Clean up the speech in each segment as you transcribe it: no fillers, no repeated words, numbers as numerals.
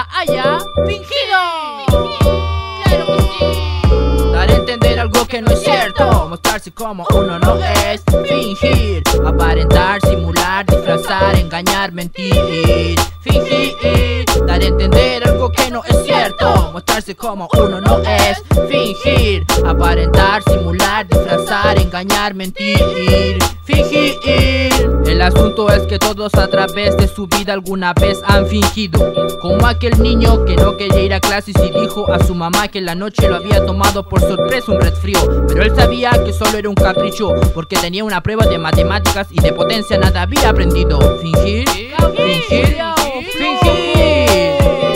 haya fingido. Claro que sí. Dar a entender algo que no es cierto, mostrarse como uno no es, fingir, aparentar, simular, disfrazar, engañar, mentir, fingir. Dar a entender algo que no es cierto, mostrarse como uno no es, fingir, aparentar, simular, disfrazar, engañar, mentir, fingir. El asunto es que todos a través de su vida alguna vez han fingido, como aquel niño que no quería ir a clases y dijo a su mamá que en la noche lo había tomado por sorpresa un resfrío, pero él sabía que solo era un capricho, porque tenía una prueba de matemáticas y de potencia nada había aprendido. Fingir, fingir, fingir.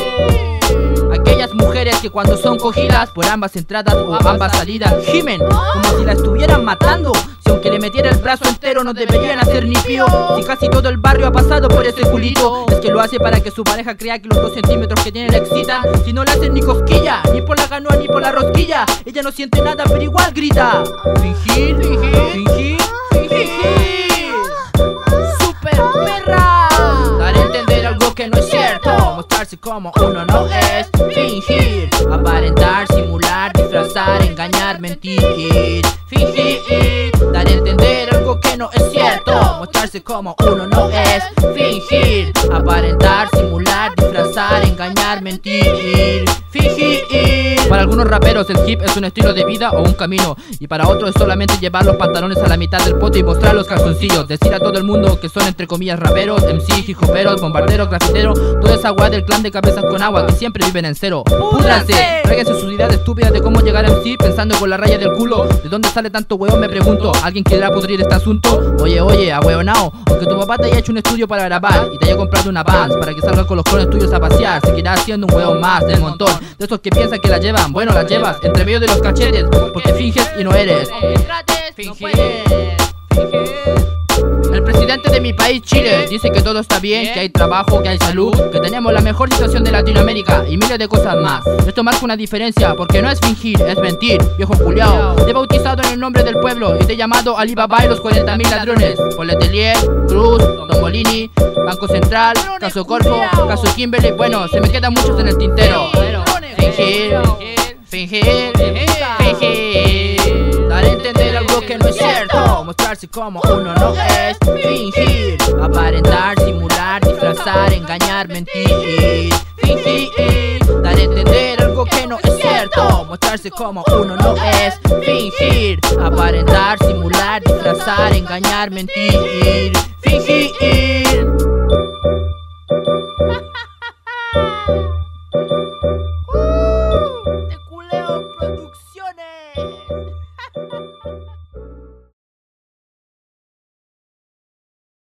Aquellas mujeres que cuando son cogidas por ambas entradas o ambas salidas gimen como si la estuvieran matando. Si aunque le metiera el brazo entero no deberían hacer ni pío. Si casi todo el barrio ha pasado por ese culito, es que lo hace para que su pareja crea que los 2 centímetros que tiene le excitan. Si no le hacen ni cosquilla, ni por la canoa ni por la rosquilla, ella no siente nada pero igual grita. Fingir, fingir, fingir, fingir. Super perra. Dar a entender algo que no es cierto, mostrarse como uno no es, fingir, aparentar, simular, disfrazar, engañar, mentir, fingir. Dar a entender algo que no es cierto, mostrarse como uno no es, fingir, aparentar, simular, disfrazar, engañar, mentir, fingir. Para algunos raperos el hip es un estilo de vida o un camino, y para otros es solamente llevar los pantalones a la mitad del pote y mostrar los calzoncillos. Decir a todo el mundo que son entre comillas raperos, MC, hip-hoperos, bombarderos, grafiteros, toda esa guay del clan de cabezas con agua que siempre viven en cero. ¡Púdranse! Tráiganse sus ideas estúpidas de cómo llegar a MC pensando con la raya del culo. ¿De dónde sale tanto hueón? Me pregunto. ¿Alguien quiera pudrir este asunto? Oye, ahueonao, aunque tu papá te haya hecho un estudio para grabar y te haya comprado una Vans para que salgas con los clones tuyos a pasear, seguirás siendo un hueón más del montón, de esos que piensan que la llevan. Bueno, la llevas entre medio de los cachetes, porque finges y no eres. Fingir. El presidente de mi país, Chile, dice que todo está bien, que hay trabajo, que hay salud, que tenemos la mejor situación de Latinoamérica y miles de cosas más. Esto marca una diferencia, porque no es fingir, es mentir, viejo culiao. Te he bautizado en el nombre del pueblo y te he llamado Alibaba y los 40.000 ladrones. Por Letelier, Cruz, Don Molini, Banco Central, Caso Corfo, Caso Kimberly. Bueno, se me quedan muchos en el tintero. Fingir, fingir, fingir. Dar a entender algo que no es cierto, mostrarse como uno no es, fingir, aparentar, simular, disfrazar, engañar, mentir, fingir. Dar a entender algo que no es cierto, mostrarse como uno no es, fingir, aparentar, simular, disfrazar, engañar, mentir, fingir.